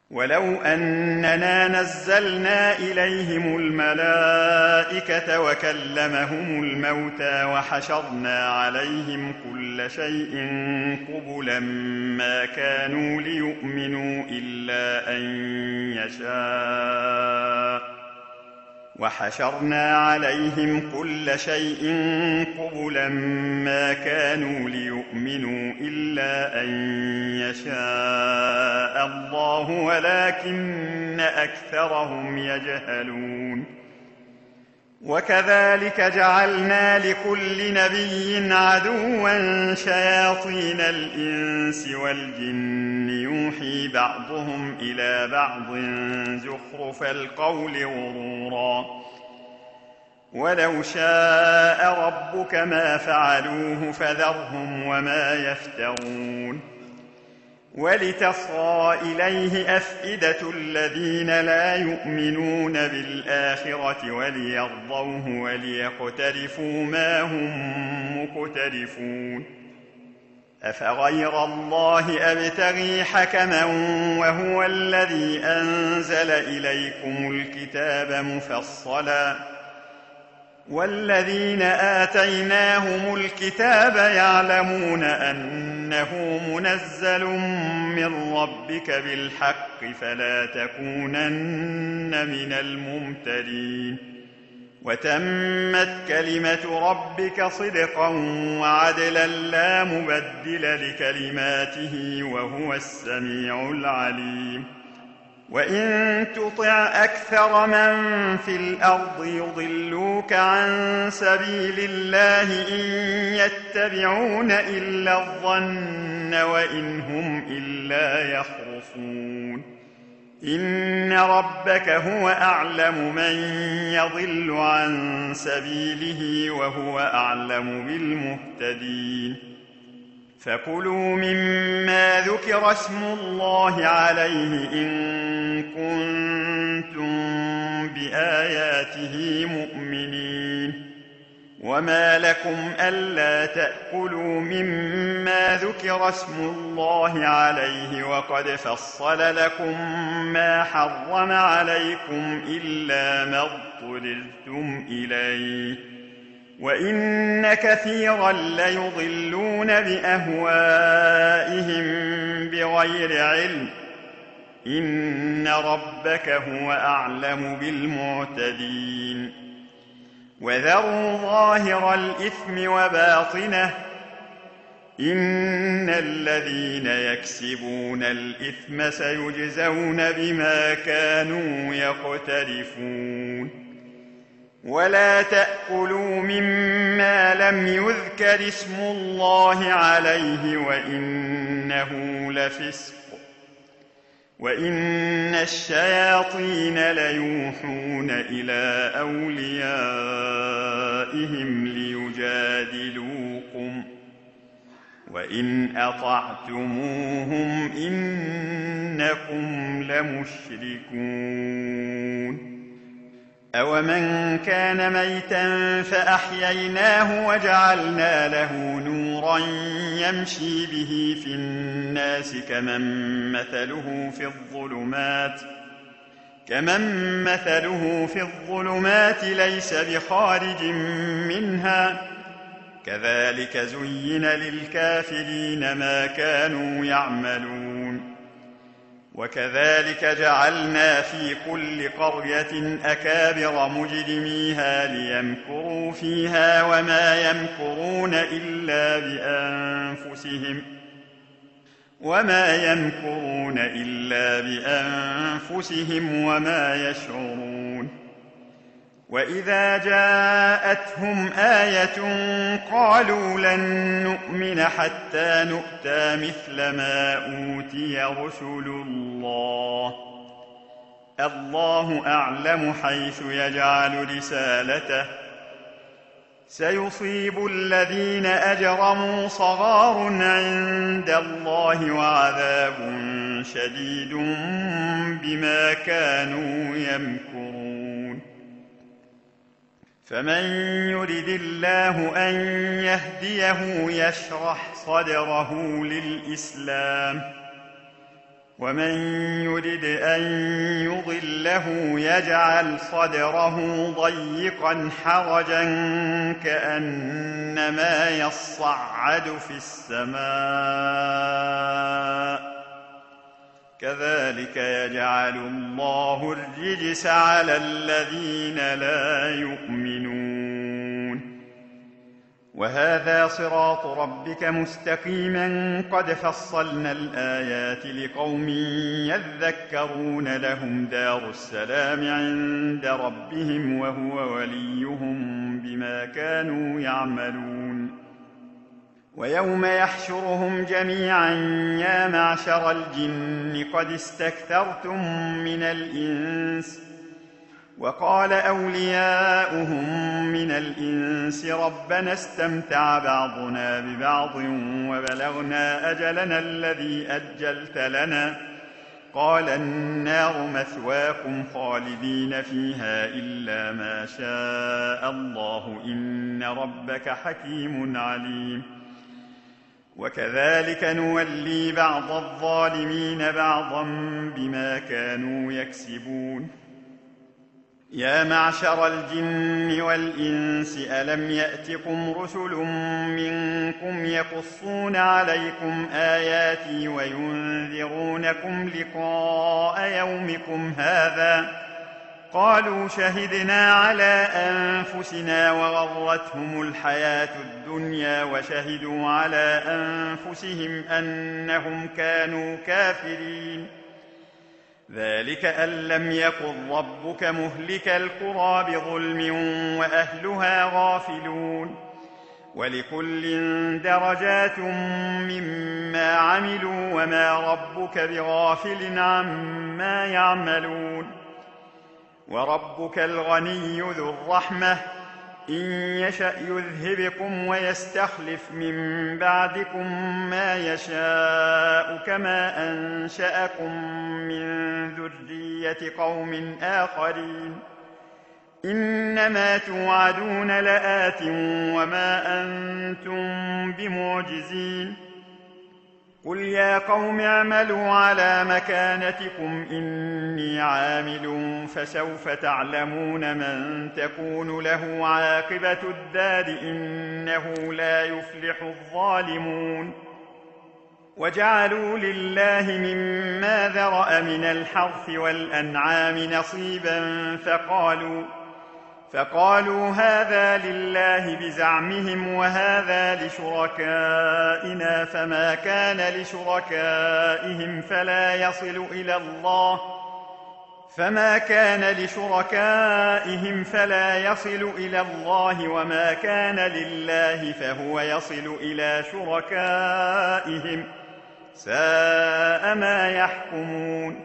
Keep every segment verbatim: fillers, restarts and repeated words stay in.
ولو أننا نزلنا إليهم الملائكة وكلمهم الموتى وحشرنا عليهم كل شيء قبلا ما كانوا ليؤمنوا إلا أن يشاء وحشرنا عليهم كل شيء قبلا ما كانوا ليؤمنوا إلا أن يشاء الله ولكن أكثرهم يجهلون. وكذلك جعلنا لكل نبي عدوا شياطين الإنس والجن يوحي بعضهم إلى بعض زخرف القول غرورا ولو شاء ربك ما فعلوه فذرهم وما يفترون. ولتصغى إليه أفئدة الذين لا يؤمنون بالآخرة وليرضوه وليقترفوا ما هم مقترفون. أفغير الله أبتغي حكما وهو الذي أنزل إليكم الكتاب مفصلا والذين آتيناهم الكتاب يعلمون أنه منزل من ربك بالحق فلا تكونن من الممترين. وتمت كلمة ربك صدقا وعدلا لا مبدل لكلماته وهو السميع العليم. وإن تطع أكثر من في الأرض يضلوك عن سبيل الله إن يتبعون إلا الظن وإن هم إلا يخرصون. إن ربك هو أعلم من يضل عن سبيله وهو أعلم بالمهتدين. فكلوا مما ذكر اسم الله عليه إن كنتم بآياته مؤمنين. وما لكم ألا تأكلوا مما ذكر اسم الله عليه وقد فصل لكم ما حرم عليكم إلا ما اضطررتم إليه وإن كثيرا ليضلون بأهوائهم بغير علم. إن ربك هو أعلم بالمعتدين. وذروا ظاهر الإثم وباطنه إن الذين يكسبون الإثم سيجزون بما كانوا يقترفون. ولا تأكلوا مما لم يذكر اسم الله عليه وإنه لفسق وإن الشياطين ليوحون إلى أوليائهم ليجادلوكم وإن أطعتموهم إنكم لمشركون. أومن كان ميتا فأحييناه وجعلنا له نورا يمشي به في الناس كمن مثله في الظلمات كمن مثله في الظلمات ليس بخارج منها كذلك زين للكافرين ما كانوا يعملون. وكذلك جعلنا في كل قرية أكابر مجرميها ليمكروا فيها وما يمكرون إلا بأنفسهم وما يمكرون إلا بأنفسهم وما يشعرون. وإذا جاءتهم آية قالوا لن نؤمن حتى نؤتى مثل ما أوتي رسل الله الله أعلم حيث يجعل رسالته سيصيب الذين أجرموا صغار عند الله وعذاب شديد بما كانوا يمكرون. فمن يرد الله أن يهديه يشرح صدره للإسلام ومن يرد أن يضله يجعل صدره ضيقا حرجا كأنما يصعد في السماء كذلك يجعل الله الرجس على الذين لا يؤمنون. وهذا صراط ربك مستقيما قد فصلنا الآيات لقوم يذكرون لهم دار السلام عند ربهم وهو وليهم بما كانوا يعملون. ويوم يحشرهم جميعا يا معشر الجن قد استكثرتم من الإنس وقال أولياؤهم من الإنس ربنا استمتع بعضنا ببعض وبلغنا أجلنا الذي أجلت لنا قال النار مثواكم خالدين فيها إلا ما شاء الله إن ربك حكيم عليم. وكذلك نولي بعض الظالمين بعضا بما كانوا يكسبون. يا معشر الجن والإنس ألم يأتكم رسل منكم يقصون عليكم آياتي وينذرونكم لقاء يومكم هذا قالوا شهدنا على أنفسنا وغرتهم الحياة الدنيا وشهدوا على أنفسهم أنهم كانوا كافرين. ذلك أن لم يكن ربك مهلك القرى بظلم وأهلها غافلون. ولكل درجات مما عملوا وما ربك بغافل عما يعملون. وربك الغني ذو الرحمة إن يشأ يذهبكم ويستخلف من بعدكم ما يشاء كما أنشأكم من ذرية قوم آخرين. إنما توعدون لآت وما أنتم بمعجزين. قل يا قوم اعملوا على مكانتكم إني عامل فسوف تعلمون من تكون له عاقبة الدار إنه لا يفلح الظالمون. وجعلوا لله مما ذرأ من الحرث والأنعام نصيبا فقالوا فقالوا هذا لله بزعمهم وهذا لشركائنا فما كان لشركائهم فلا يصل إلى الله فما كان لشركائهم فلا يصل إلى الله وما كان لله فهو يصل إلى شركائهم ساء ما يحكمون.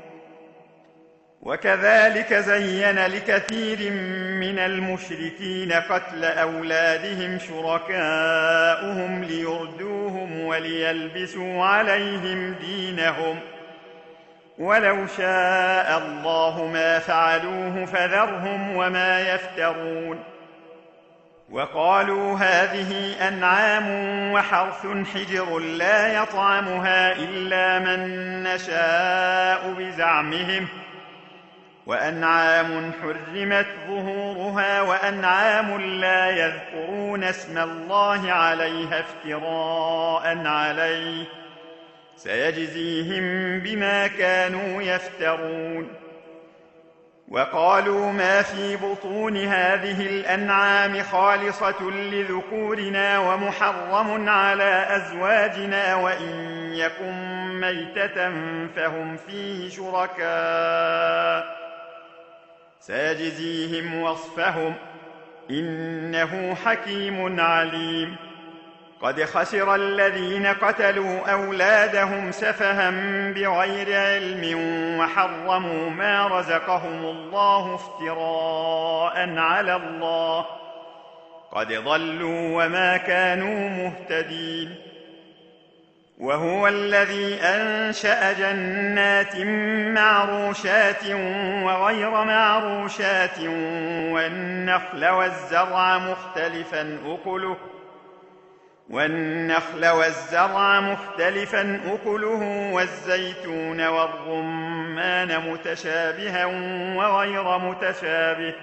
وكذلك زين لكثير من المشركين قتل أولادهم شركاؤهم ليردوهم وليلبسوا عليهم دينهم ولو شاء الله ما فعلوه فذرهم وما يفترون. وقالوا هذه أنعام وحرث حجر لا يطعمها إلا من نشاء بزعمهم وأنعام حرمت ظهورها وأنعام لا يذكرون اسم الله عليها افتراء عليه سيجزيهم بما كانوا يفترون. وقالوا ما في بطون هذه الأنعام خالصة لذكورنا ومحرم على أزواجنا وإن يكن ميتة فهم فيه شركاء سيجزيهم وصفهم إنه حكيم عليم. قد خسر الذين قتلوا أولادهم سفها بغير علم وحرموا ما رزقهم الله افتراء على الله قد ضلوا وما كانوا مهتدين. وهو الذي أنشأ جنات معروشات وغير معروشات والنخل والزرع مختلفا أكله والنخل والزرع مختلفا أكله والزيتون والرمان متشابها وغير متشابه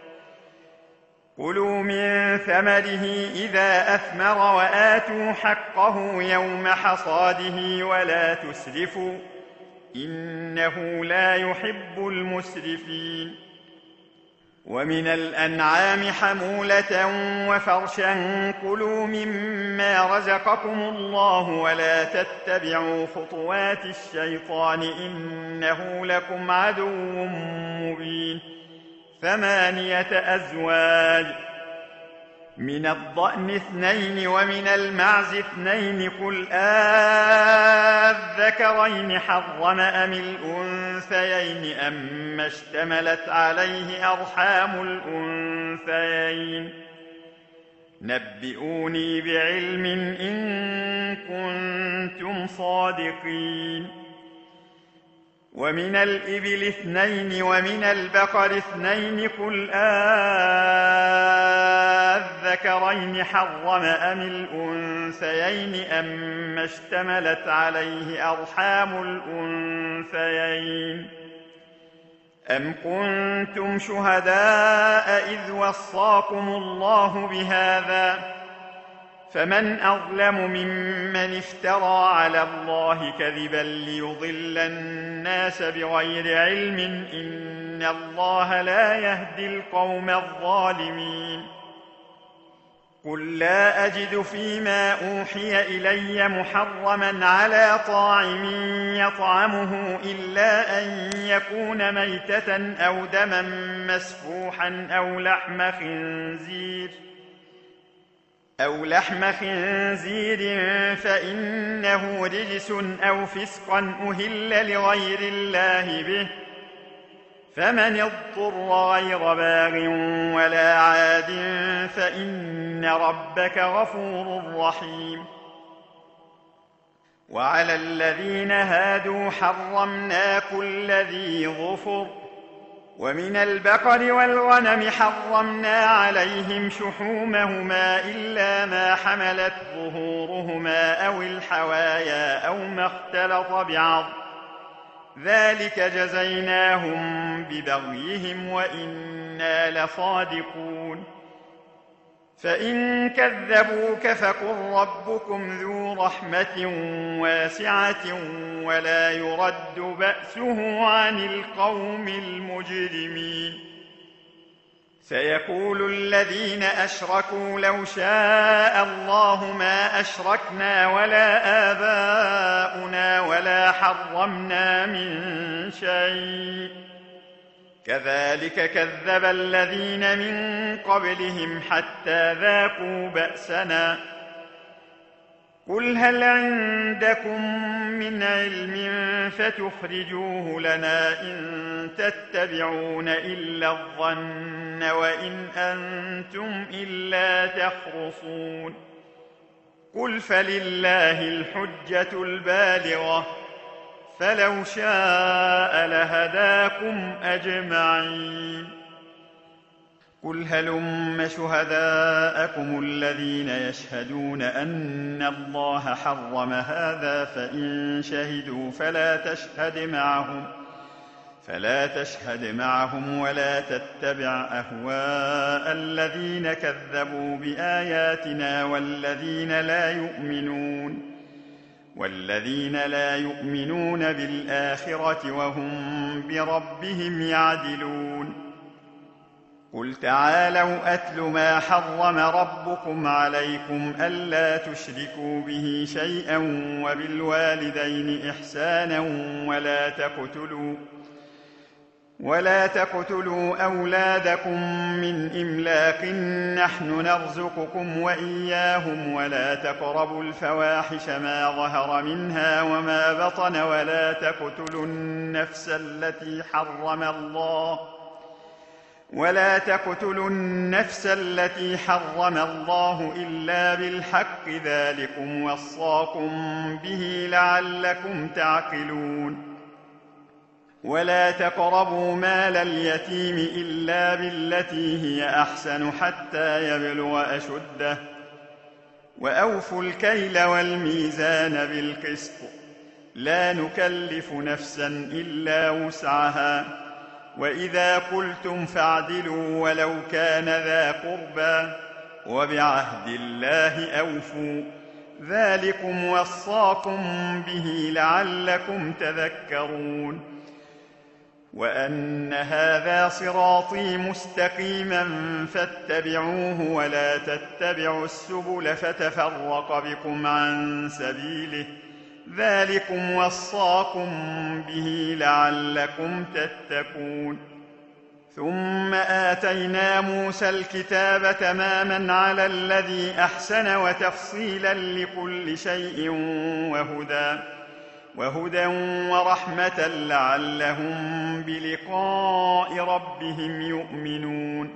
كلوا من ثمره إذا أثمر وآتوا حقه يوم حصاده ولا تسرفوا إنه لا يحب المسرفين ومن الأنعام حمولة وفرشا كلوا مما رزقكم الله ولا تتبعوا خطوات الشيطان إنه لكم عدو مبين ثمانية أزواج من الضأن اثنين ومن المعز اثنين قل آذكرين حرم أم الأنثيين أما اشتملت عليه أرحام الأنثيين نبئوني بعلم إن كنتم صادقين ومن الإبل اثنين ومن البقر اثنين قل آذكرين حرم أم الأنثيين أما اشتملت عليه أرحام الأنثيين أم كنتم شهداء إذ وصاكم الله بهذا فمن أظلم ممن افترى على الله كذبا ليضل الناس بغير علم إن الله لا يهدي القوم الظالمين قل لا أجد فيما أوحي إلي محرما على طاعم يطعمه إلا أن يكون ميتة أو دما مسفوحا أو لحم خنزير أو لحم خنزير فإنه رجس أو فسقا أهل لغير الله به فمن اضطر غير باغ ولا عاد فإن ربك غفور رحيم وعلى الذين هادوا حرمنا كل ذي ظفر ومن البقر والغنم حرمنا عليهم شحومهما إلا ما حملت ظهورهما أو الحوايا أو ما اختلط بعض ذلك جزيناهم ببغيهم وإنا لصادقون فإن كذبوك فقل ربكم ذو رحمة واسعة ولا يرد بأسه عن القوم المجرمين سيقول الذين أشركوا لو شاء الله ما أشركنا ولا آباؤنا ولا حرمنا من شيء كذلك كذب الذين من قبلهم حتى ذاقوا بأسنا قل هل عندكم من علم فتخرجوه لنا إن تتبعون إلا الظن وإن أنتم إلا تخرصون قل فلله الحجة البالغة فلو شاء لهداكم أجمعين قل هلم شهداءكم الذين يشهدون أن الله حرم هذا فإن شهدوا فلا تشهد معهم فلا تشهد معهم ولا تتبع أهواء الذين كذبوا بآياتنا والذين لا يؤمنون والذين لا يؤمنون بالآخرة وهم بربهم يعدلون قل تعالوا أتل ما حرم ربكم عليكم ألا تشركوا به شيئا وبالوالدين إحسانا ولا تقتلوا ولا تقتلوا أولادكم من إملاق نحن نرزقكم وإياهم ولا تقربوا الفواحش ما ظهر منها وما بطن ولا تقتلوا النفس التي حرم الله ولا تقتلوا النفس التي حرم الله إلا بالحق ذلكم وصاكم به لعلكم تعقلون ولا تقربوا مال اليتيم إلا بالتي هي أحسن حتى يبلغ أشده وأوفوا الكيل والميزان بالقسط لا نكلف نفسا إلا وسعها وإذا قلتم فاعدلوا ولو كان ذا قربى وبعهد الله أوفوا ذلكم وصاكم به لعلكم تذكرون وأن هذا صراطي مستقيما فاتبعوه ولا تتبعوا السبل فتفرق بكم عن سبيله ذلكم وصاكم به لعلكم تتقون ثم آتينا موسى الكتاب تماما على الذي أحسن وتفصيلا لكل شيء وهدى وهدى ورحمة لعلهم بلقاء ربهم يؤمنون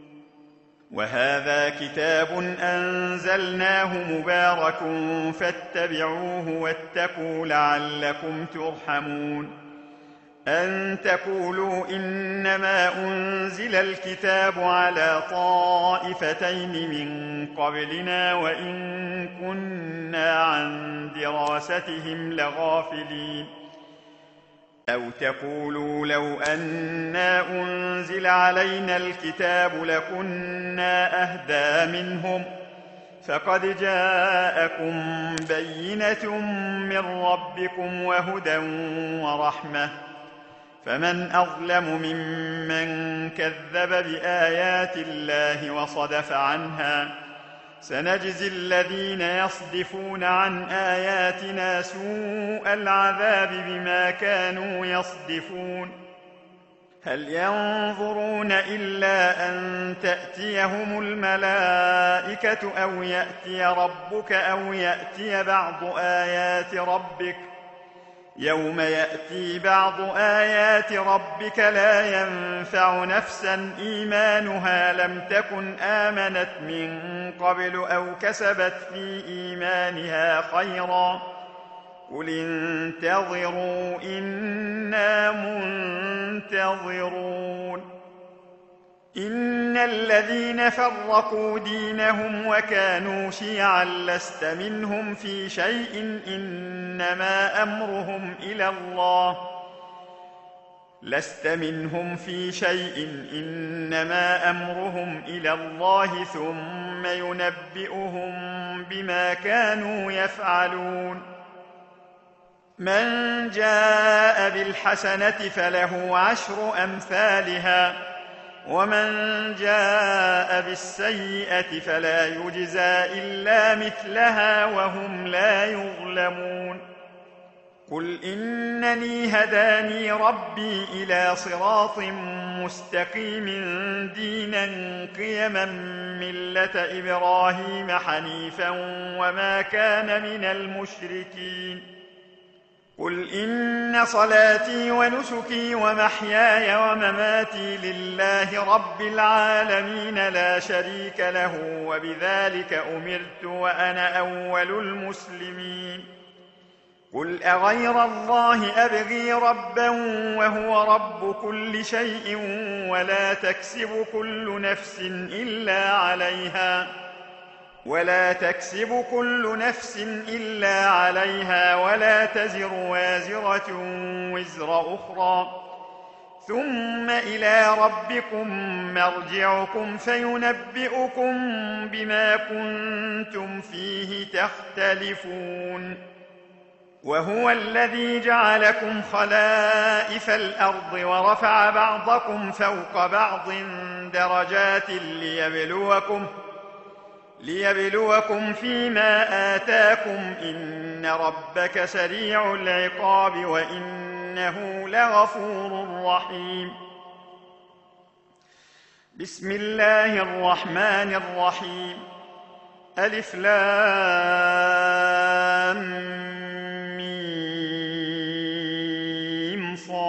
وهذا كتاب أنزلناه مبارك فاتبعوه واتقوا لعلكم ترحمون أن تقولوا إنما أنزل الكتاب على طائفتين من قبلنا وإن كنا عن دراستهم لغافلين أو تقولوا لو أنا أنزل علينا الكتاب لكنا أهدى منهم فقد جاءكم بينة من ربكم وهدى ورحمة فمن أظلم ممن كذب بآيات الله وصدف عنها سنجزي الذين يصدفون عن آياتنا سوء العذاب بما كانوا يصدفون هل ينظرون إلا أن تأتيهم الملائكة أو يأتي ربك أو يأتي بعض آيات ربك يوم يأتي بعض آيات ربك لا ينفع نفسا إيمانها لم تكن آمنت من قبل أو كسبت في إيمانها خيرا قل انتظروا إنا منتظرون إن الذين فرقوا دينهم وكانوا شيعا لست منهم في شيء إنما أمرهم إلى الله لست منهم في شيء إنما أمرهم إلى الله ثم ينبئهم بما كانوا يفعلون من جاء بالحسنة فله عشر أمثالها ومن جاء بالسيئة فلا يجزى إلا مثلها وهم لا يظلمون قل إنني هداني ربي إلى صراط مستقيم دينا قيما ملة إبراهيم حنيفا وما كان من المشركين قل إن صلاتي ونسكي ومحياي ومماتي لله رب العالمين لا شريك له وبذلك أمرت وأنا أول المسلمين قل أغير الله أبغي ربا وهو رب كل شيء ولا تكسب كل نفس إلا عليها ولا تكسب كل نفس إلا عليها ولا تزر وازرة وزر أخرى ثم إلى ربكم مرجعكم فينبئكم بما كنتم فيه تختلفون وهو الذي جعلكم خلائف الأرض ورفع بعضكم فوق بعض درجات ليبلوكم ليبلوكم فيما آتاكم إن ربك سريع العقاب وإنه لغفور رحيم بسم الله الرحمن الرحيم ألف لام ميم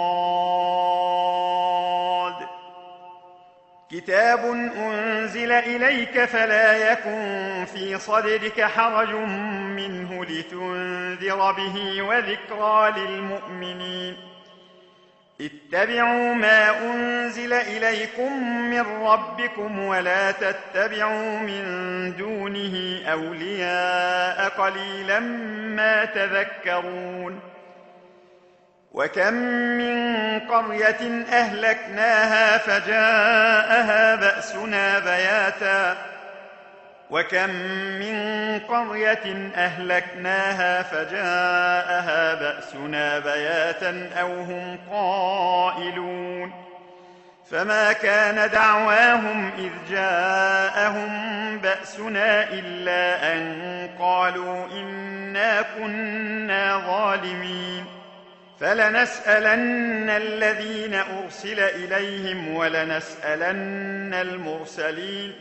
صاد كتاب أنزل إليك فلا يكن في صدرك حرج منه لتنذر به وذكرى للمؤمنين اتبعوا ما أنزل إليكم من ربكم ولا تتبعوا من دونه أولياء قليلا ما تذكرون. وكم من قرية أهلكناها فجاءها بأسنا بياتا وكم من قرية أهلكناها فجاءها بأسنا بياتا أو هم قائلون. فما كان دعواهم إذ جاءهم بأسنا إلا أن قالوا إنا كنا ظالمين. فلنسألن الذين أرسل إليهم ولنسألن المرسلين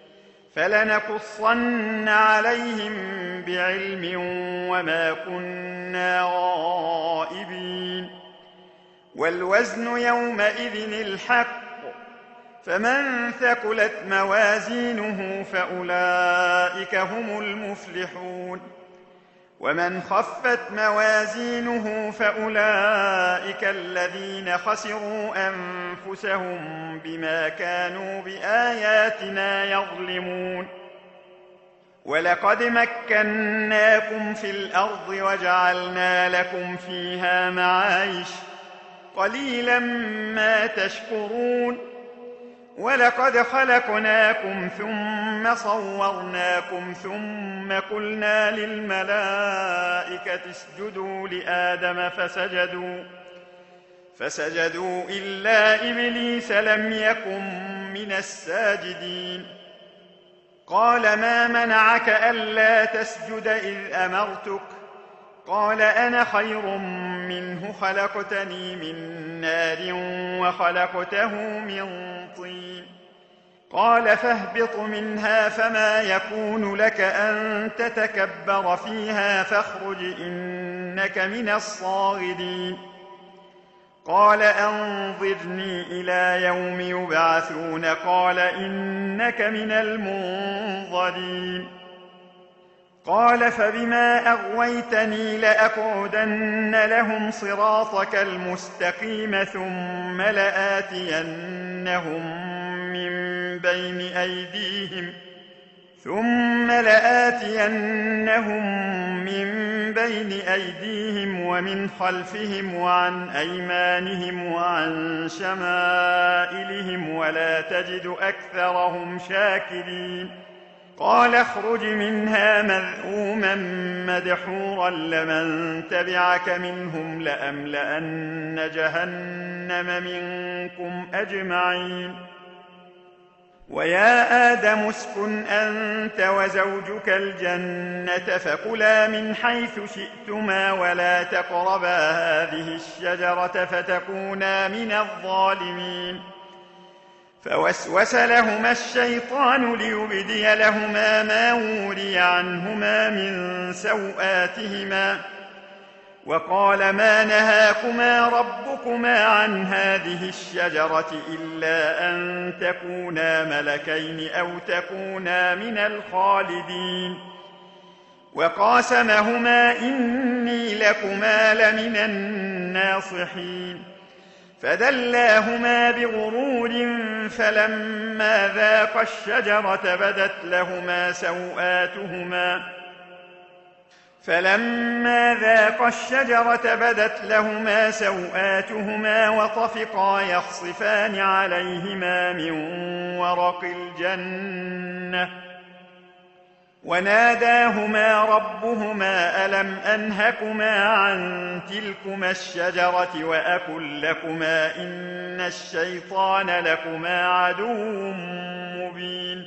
فلنقصن عليهم بعلم وما كنا غائبين. والوزن يومئذ الحق فمن ثقلت موازينه فأولئك هم المفلحون ومن خفت موازينه فأولئك الذين خسروا أنفسهم بما كانوا بآياتنا يظلمون. ولقد مكناكم في الأرض وجعلنا لكم فيها معايش قليلا ما تشكرون. ولقد خلقناكم ثم صورناكم ثم قلنا للملائكة اسجدوا لآدم فسجدوا فسجدوا إلا إبليس لم يكن من الساجدين. قال ما منعك ألا تسجد إذ أمرتك؟ قال أنا خير منه خلقتني من نار وخلقته من طين. قال فاهبط منها فما يكون لك أن تتكبر فيها فاخرج إنك من الصاغرين. قال أنظرني إلى يوم يبعثون قال إنك من المنظرين. قال فبما أغويتني لأقعدن لهم صراطك المستقيم ثم لآتينهم من بين أيديهم ثم لآتينهم من بين أيديهم ومن خلفهم وعن أيمانهم وعن شمائلهم ولا تجد أكثرهم شاكرين. قال اخرج منها مذءوما مدحورا لمن تبعك منهم لأملأن جهنم منكم أجمعين. ويا آدم اسكن أنت وزوجك الجنة فكلا من حيث شئتما ولا تقربا هذه الشجرة فتكونا من الظالمين. فوسوس لهما الشيطان ليبدي لهما ما وري عنهما من سوآتهما وقال ما نهاكما ربكما عن هذه الشجرة إلا أن تكونا ملكين أو تكونا من الخالدين. وقاسمهما إني لكما لمن الناصحين. فدلاهما بغرور فلما ذاقا الشجرة بدت لهما سوآتهما فلما ذاقا الشجرة بدت لهما سوآتهما وطفقا يخصفان عليهما من ورق الجنة وناداهما ربهما ألم أنهكما عن تلكما الشجرة وأقل لكما إن الشيطان لكما عدو مبين.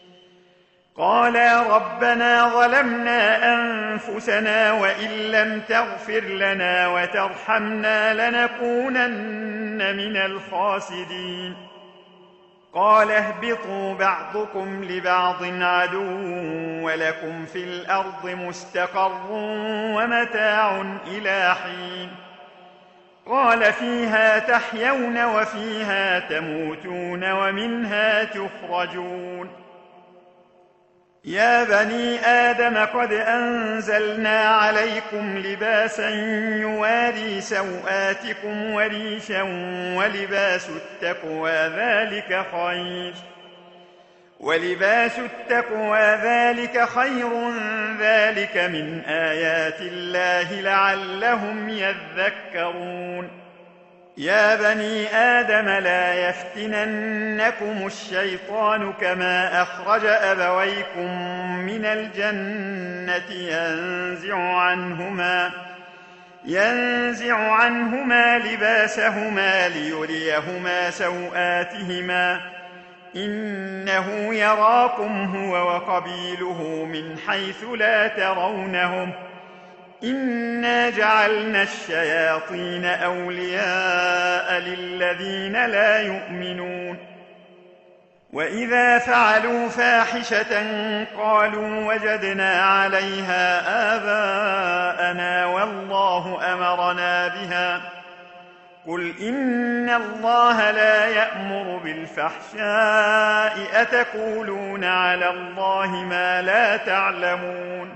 قالا ربنا ظلمنا أنفسنا وإن لم تغفر لنا وترحمنا لنكونن من الخاسرين. قال اهبطوا بعضكم لبعض عدو ولكم في الأرض مستقر ومتاع إلى حين. قال فيها تحيون وفيها تموتون ومنها تخرجون. يا بني آدم قد أنزلنا عليكم لباسا يواري سوآتكم وريشا ولباس التقوى ذلك خير ولباس التقوى ذلك خير ذلك من آيات الله لعلهم يذكرون يا بني آدم لا يفتننكم الشيطان كما أخرج أبويكم من الجنة ينزع عنهما ينزع عنهما لباسهما ليريهما سوآتهما إنه يراكم هو وقبيله من حيث لا ترونهم إنا جعلنا الشياطين أولياء للذين لا يؤمنون وإذا فعلوا فاحشة قالوا وجدنا عليها آباءنا والله أمرنا بها قل إن الله لا يأمر بالفحشاء أتقولون على الله ما لا تعلمون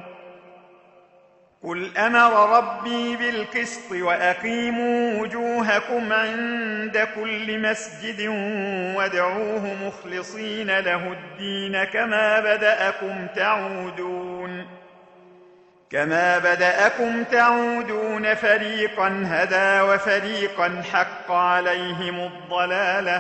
قل أمر ربي بالقسط وأقيموا وجوهكم عند كل مسجد وادعوه مخلصين له الدين كما بدأكم تعودون كما بدأكم تعودون فريقا هدى وفريقا حق عليهم الضلالة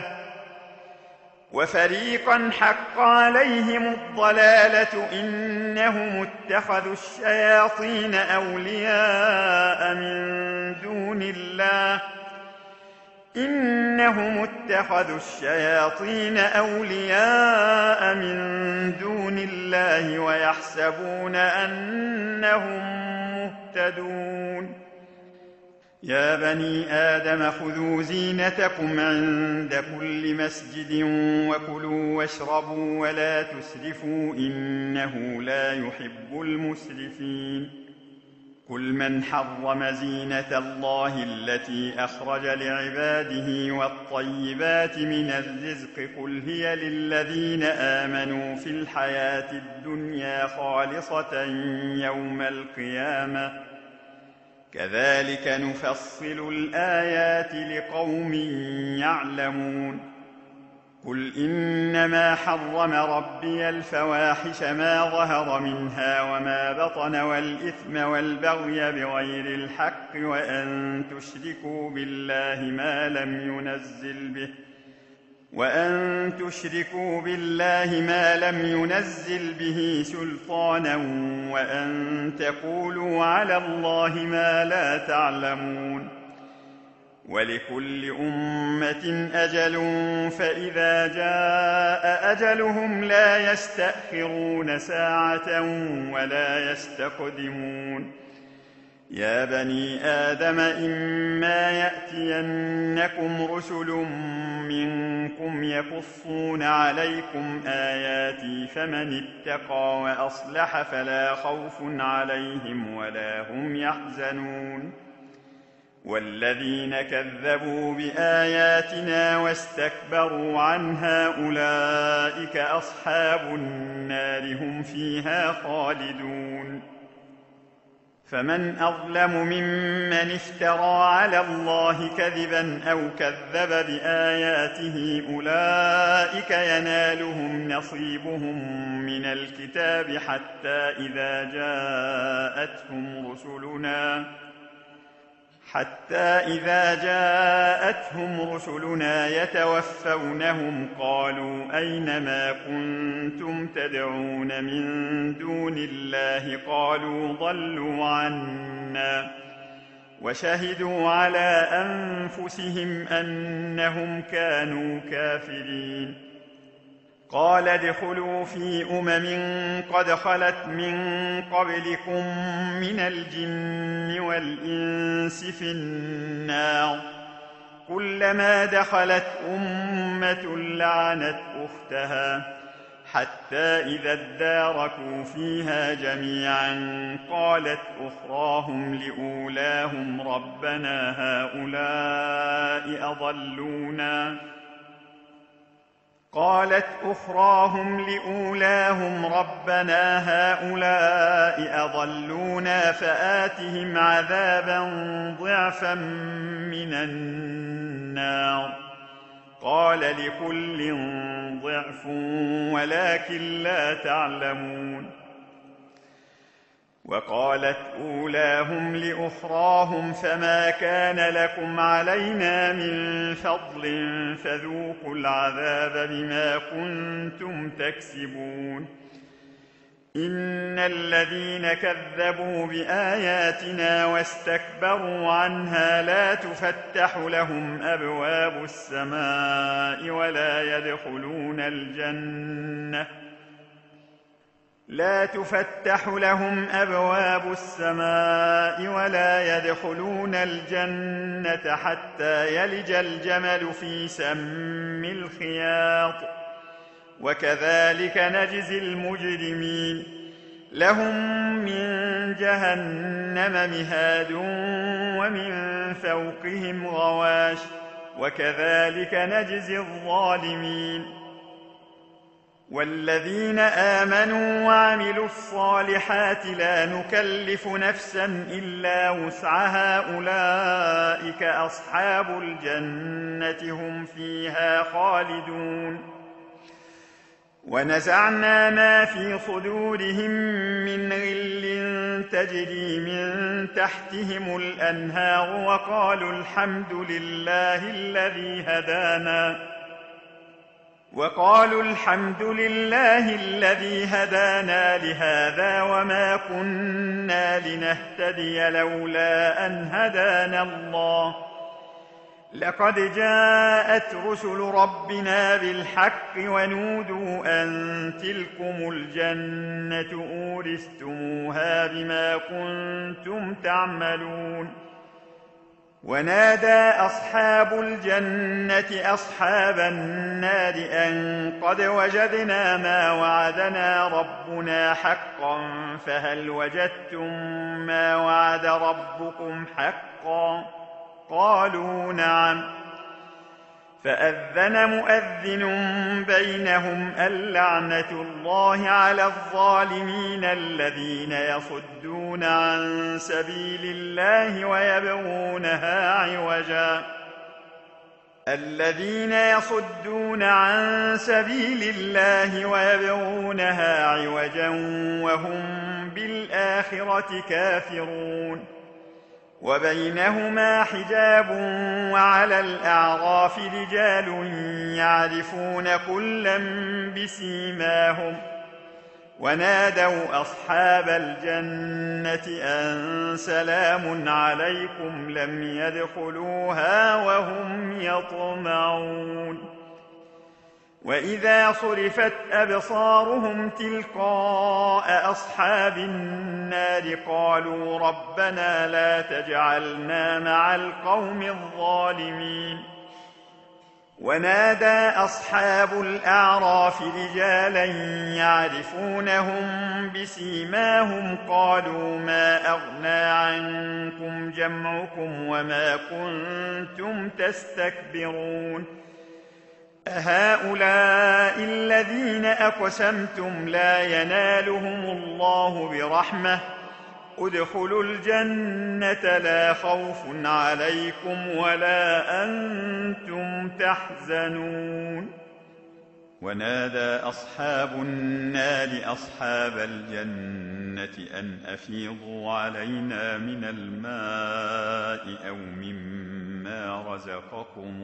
وفريقا حق عليهم الضلالة إنهم اتخذوا الشياطين أولياء من دون الله إنهم اتخذوا الشياطين أولياء من دون الله ويحسبون أنهم مهتدون يا بني آدم خذوا زينتكم عند كل مسجد وكلوا واشربوا ولا تسرفوا إنه لا يحب المسرفين قل من حرم زينة الله التي أخرج لعباده والطيبات من الرزق قل هي للذين آمنوا في الحياة الدنيا خالصة يوم القيامة كذلك نفصل الآيات لقوم يعلمون قل إنما حرم ربي الفواحش ما ظهر منها وما بطن والإثم والبغي بغير الحق وأن تشركوا بالله ما لم ينزل به وأن تشركوا بالله ما لم ينزل به سلطانا وأن تقولوا على الله ما لا تعلمون ولكل أمة أجل فإذا جاء أجلهم لا يستأخرون ساعة ولا يستقدمون يا بني آدم إما يأتينكم رسل منكم يقصون عليكم آياتي فمن اتقى وأصلح فلا خوف عليهم ولا هم يحزنون والذين كذبوا بآياتنا واستكبروا عنها أولئك أصحاب النار هم فيها خالدون فمن أظلم ممن افترى على الله كذبا أو كذب بآياته أولئك ينالهم نصيبهم من الكتاب حتى إذا جاءتهم رسلنا حتى إذا جاءتهم رسلنا يتوفونهم قالوا أين ما كنتم تدعون من دون الله قالوا ضلوا عنا وشهدوا على أنفسهم أنهم كانوا كافرين قال ادخلوا في أمم قد خلت من قبلكم من الجن والإنس في النار كلما دخلت أمة لعنت أختها حتى إذا اداركوا فيها جميعا قالت أخراهم لأولاهم ربنا هؤلاء أضلونا قالت أخراهم لأولاهم ربنا هؤلاء أضلونا فآتهم عذابا ضعفا من النار قال لكل ضعف ولكن لا تعلمون. وقالت أولاهم لأخراهم فما كان لكم علينا من فضل فذوقوا العذاب بما كنتم تكسبون. إن الذين كذبوا بآياتنا واستكبروا عنها لا تفتح لهم أبواب السماء ولا يدخلون الجنة لا تفتح لهم أبواب السماء ولا يدخلون الجنة حتى يلج الجمل في سم الخياط وكذلك نجزي المجرمين. لهم من جهنم مهاد ومن فوقهم غواش وكذلك نجزي الظالمين. والذين آمنوا وعملوا الصالحات لا نكلف نفسا إلا وسعها أولئك أصحاب الجنة هم فيها خالدون. ونزعنا ما في صدورهم من غل تجري من تحتهم الأنهار وقالوا الحمد لله الذي هدانا وقالوا الحمد لله الذي هدانا لهذا وما كنا لنهتدي لولا أن هدانا الله لقد جاءت رسل ربنا بالحق ونودوا أن تلكم الجنة أورثتموها بما كنتم تعملون. ونادى أصحاب الجنة أصحاب النار أن قد وجدنا ما وعدنا ربنا حقا فهل وجدتم ما وعد ربكم حقا قالوا نعم. فأذن مؤذن بينهم اللعنة الله على الظالمين الذين يصدون عن سبيل الله ويبغونها عوجا الذين يصدون عن سبيل الله ويبغونها عوجا وهم بالآخرة كافرون. وبينهما حجاب وعلى الأعراف رجال يعرفون كلا بسيماهم ونادوا أصحاب الجنة أن سلام عليكم لم يدخلوها وهم يطمعون. وإذا صرفت أبصارهم تلقاء أصحاب النار قالوا ربنا لا تجعلنا مع القوم الظالمين. ونادى أصحاب الأعراف رجالا يعرفونهم بسيماهم قالوا ما أغنى عنكم جمعكم وما كنتم تستكبرون أهؤلاء الذين أقسمتم لا ينالهم الله برحمة ادخلوا الجنة لا خوف عليكم ولا أنتم تحزنون. ونادى أصحاب النار أصحاب الجنة أن أفيضوا علينا من الماء أو مما رزقكم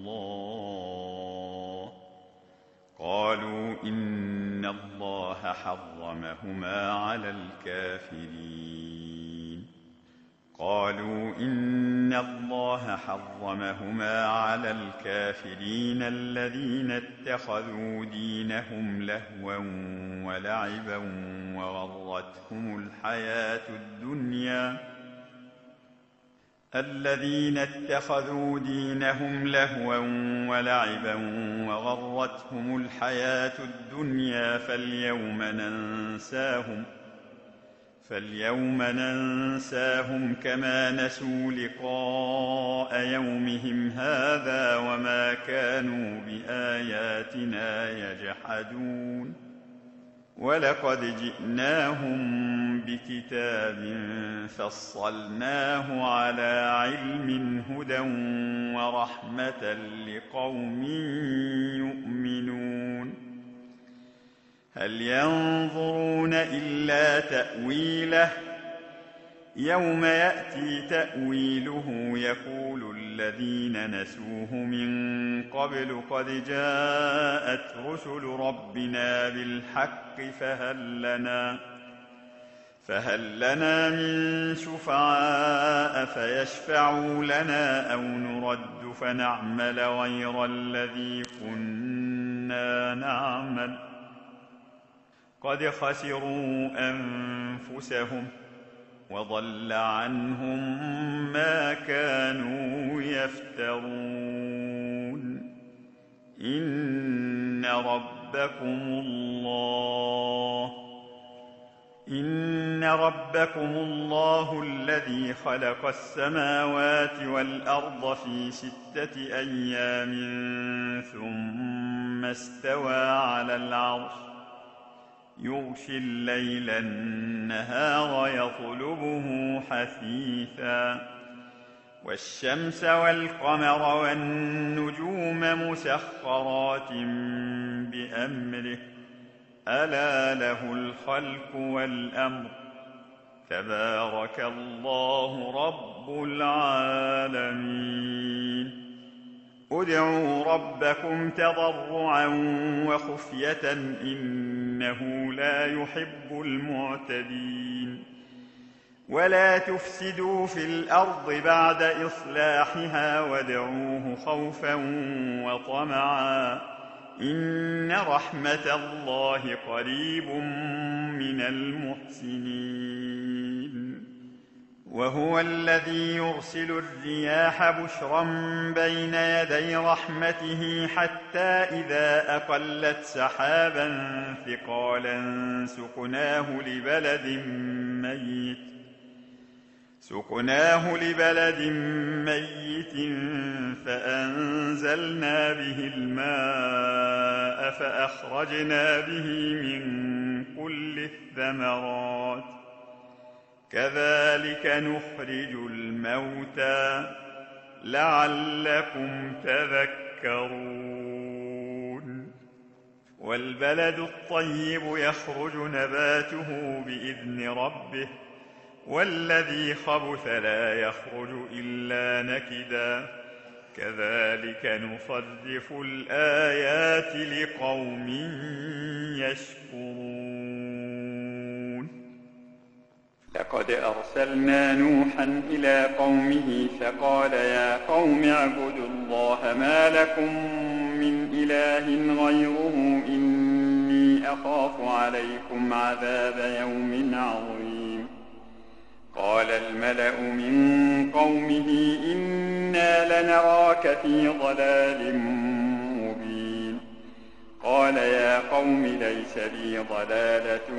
الله قالوا إن الله حرمهما على الكافرين قالوا إن الله حرمهما على الكافرين الذين اتخذوا دينهم لهوا ولعبا وغرتهم الحياة الدنيا الذين اتخذوا دينهم لهوا ولعبا وغرتهم الحياة الدنيا فاليوم ننساهم فاليوم ننساهم كما نسوا لقاء يومهم هذا وما بما كانوا بآياتنا يجحدون ولقد جئناهم بكتاب فصلناه على علم هدى ورحمة لقوم يؤمنون هل ينظرون إلا تأويله يوم يأتي تأويله يقول الذين نسوه من قبل قد جاءت رسل ربنا بالحق فهل لنا فهل لنا من شفعاء فيشفعوا لنا أو نرد فنعمل غير الذي كنا نعمل قد خسروا أنفسهم وضل عنهم ما كانوا يفترون إن ربكم الله إن ربكم الله الذي خلق السماوات والأرض في ستة أيام ثم استوى على العرش يغشي الليل النهار يطلبه حثيثا والشمس والقمر والنجوم مسخرات بأمره ألا له الخلق والأمر تبارك الله رب العالمين ادعوا ربكم تضرعا وخفية إنه لا يحب المعتدين ولا تفسدوا في الأرض بعد إصلاحها وادعوه خوفا وطمعا إن رحمة الله قريب من المحسنين وهو الذي يرسل الرياح بشرا بين يدي رحمته حتى إذا أقلت سحابا ثقالا سقناه لبلد ميت سقناه لبلد ميت فأنزلنا به الماء فأخرجنا به من كل الثمرات كذلك نخرج الموتى لعلكم تذكرون والبلد الطيب يخرج نباته بإذن ربه والذي خبث لا يخرج إلا نكدا كذلك نصرف الآيات لقوم يشكرون لقد أرسلنا نوحا إلى قومه فقال يا قوم اعبدوا الله ما لكم من إله غيره إني أخاف عليكم عذاب يوم عظيم قال الملأ من قومه إنا لنراك في ضلال مبين قال يا قوم ليس بي ضلالة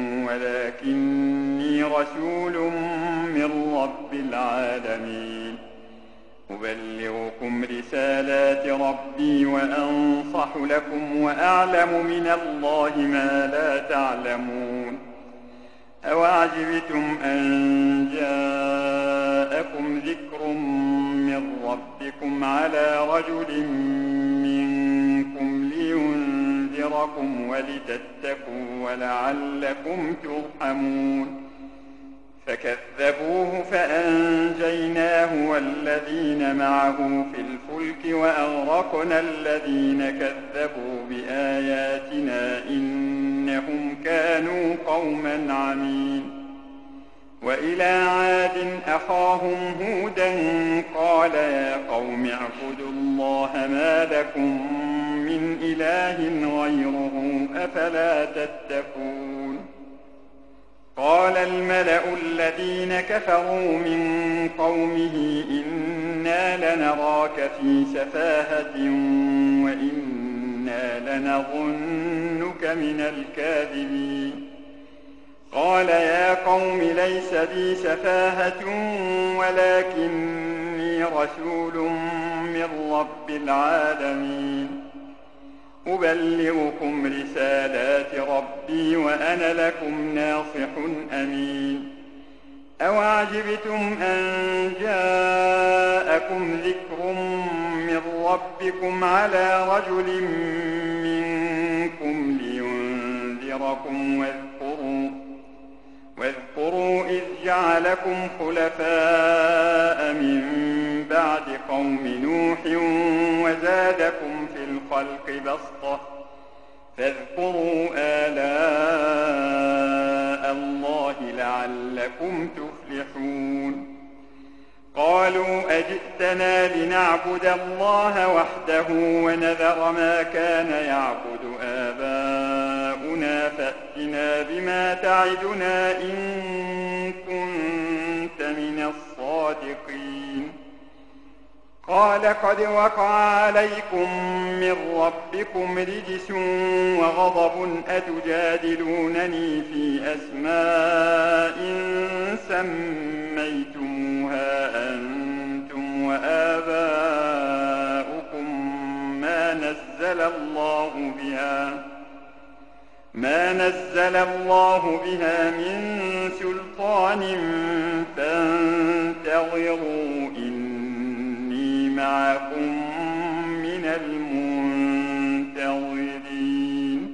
ولكني رسول من رب العالمين أبلغكم رسالات ربي وأنصح لكم وأعلم من الله ما لا تعلمون أوعجبتم أن جاءكم ذكر من ربكم على رجل منكم لينذركم ولتتقوا ولعلكم ترحمون فكذبوه فأنجيناه والذين معه في الفلك وأغرقنا الذين كذبوا بآياتنا إنهم كانوا قوما عمين وإلى عاد أخاهم هودا قال يا قوم اعبدوا الله ما لكم من إله غيره أفلا تتقون قال الملأ الذين كفروا من قومه إنا لنراك في سفاهة وإنا لنظنك من الكاذبين قال يا قوم ليس بي سفاهة ولكني إني رسول من رب العالمين أبلغكم رسالات ربي وأنا لكم ناصح أمين أوعجبتم أن جاءكم ذكر من ربكم على رجل منكم لينذركم واذكروا, واذكروا إذ جعلكم خلفاء من بعد قوم نوح وزادكم في الخلق بسطة فاذكروا آلاء الله لعلكم تفلحون قالوا أجئتنا لنعبد الله وحده ونذر ما كان يعبد آباؤنا فأتنا بما تعدنا إن كنت من الصادقين قال قد وقع عليكم من ربكم رجس وغضب أتجادلونني في أسماء سميتموها أنتم وآباؤكم ما نزل الله بها ما نزل الله بها من سلطان فانتظروا إني معكم من المنتظرين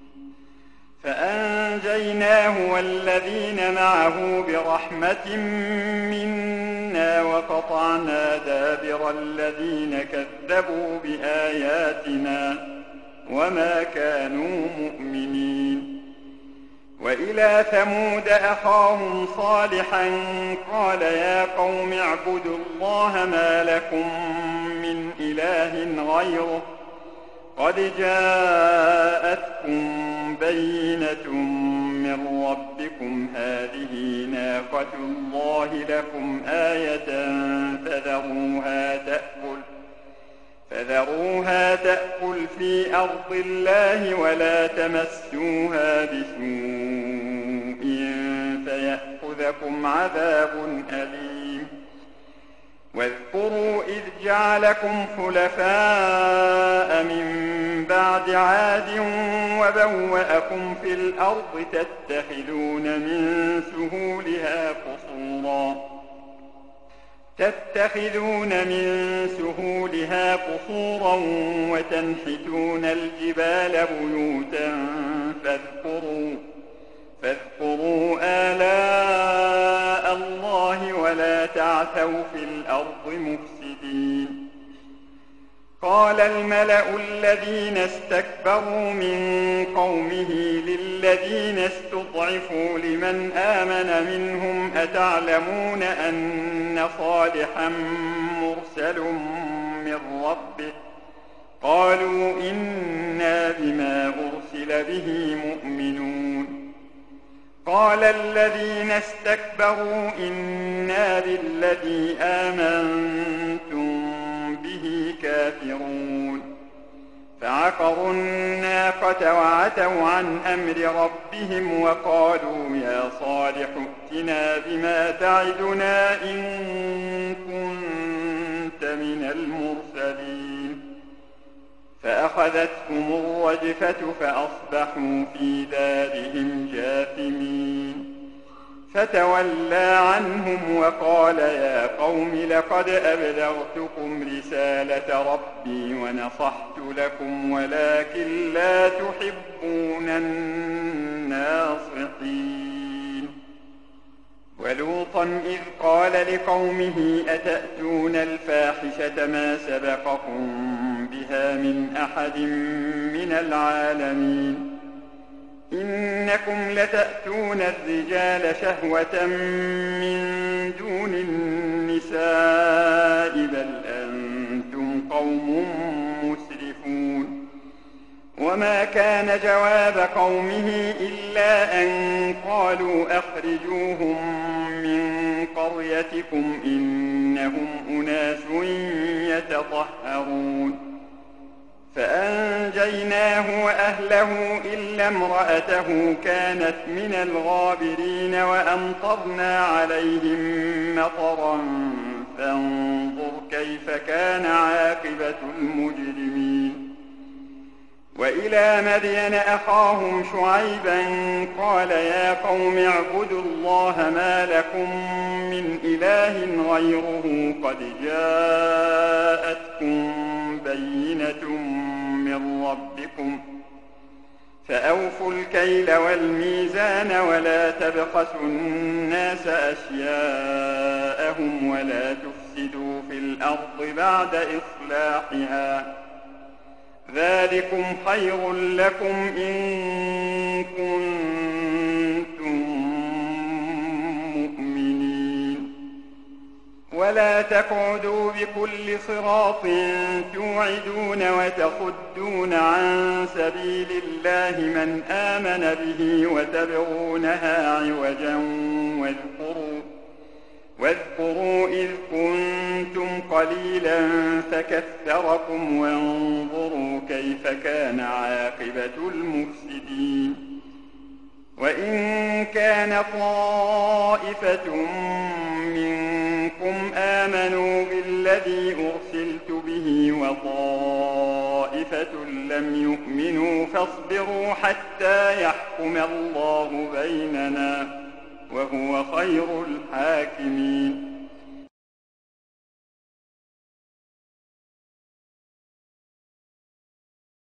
فأنجيناه والذين معه برحمة منا وقطعنا دابر الذين كذبوا بآياتنا وما كانوا مؤمنين وإلى ثمود أخاهم صالحا قال يا قوم اعبدوا الله ما لكم من إله غيره قد جاءتكم بينة من ربكم هذه ناقة الله لكم آية فذروها تأكل فذروها تأكل في أرض الله ولا تمسوها بسوء فيأخذكم عذاب أليم واذكروا إذ جعلكم خلفاء من بعد عاد وبوأكم في الأرض تتخذون من سهولها قصورا تتخذون من سهولها قصورا وتنحتون الجبال بيوتا فاذكروا فاذكروا آلاء الله ولا تعثوا في الأرض مفسدين قال الملأ الذين استكبروا من قومه للذين استضعفوا لمن آمن منهم أتعلمون أن صالحا مرسل من ربه قالوا إنا بما أرسل به مؤمنون قال الذين استكبروا إنا بالذي آمنتم به كافرون فعقروا الناقة وعتوا عن أمر ربهم وقالوا يا صالح ائتنا بما تعدنا إن كنت من المرسلين فأخذتهم الرجفة فأصبحوا في دارهم جاثمين فتولى عنهم وقال يا قوم لقد أبلغتكم رسالة ربي ونصحت لكم ولكن لا تحبون الناصحين ولوطا إذ قال لقومه أتأتون الفاحشة ما سبقكم بها من أحد من العالمين إنكم لتأتون الرجال شهوة من دون النساء بل أنتم قوم مسرفون وما كان جواب قومه إلا أن قالوا أخرجوهم من قريتكم إنهم أناس يتطهرون فأنجيناه وأهله إلا امرأته كانت من الغابرين وأمطرنا عليهم مطرا فانظر كيف كان عاقبة المجرمين. وإلى مدين أخاهم شعيبا قال يا قوم اعبدوا الله ما لكم من إله غيره قد جاءتكم بينة من ربكم فأوفوا الكيل والميزان ولا تبخسوا الناس أشياءهم ولا تفسدوا في الأرض بعد إصلاحها ذلكم خير لكم إن كنتم مؤمنين. ولا تقعدوا بكل صراط توعدون وتصدون عن سبيل الله من آمن به وتبغونها عوجا واذكروا واذكروا إذ كنتم قليلا فكثركم وانظروا كيف كان عاقبة المفسدين. وإن كان طائفة منكم آمنوا بالذي أرسلت به وطائفة لم يؤمنوا فاصبروا حتى يحكم الله بيننا وهو خير الحاكمين.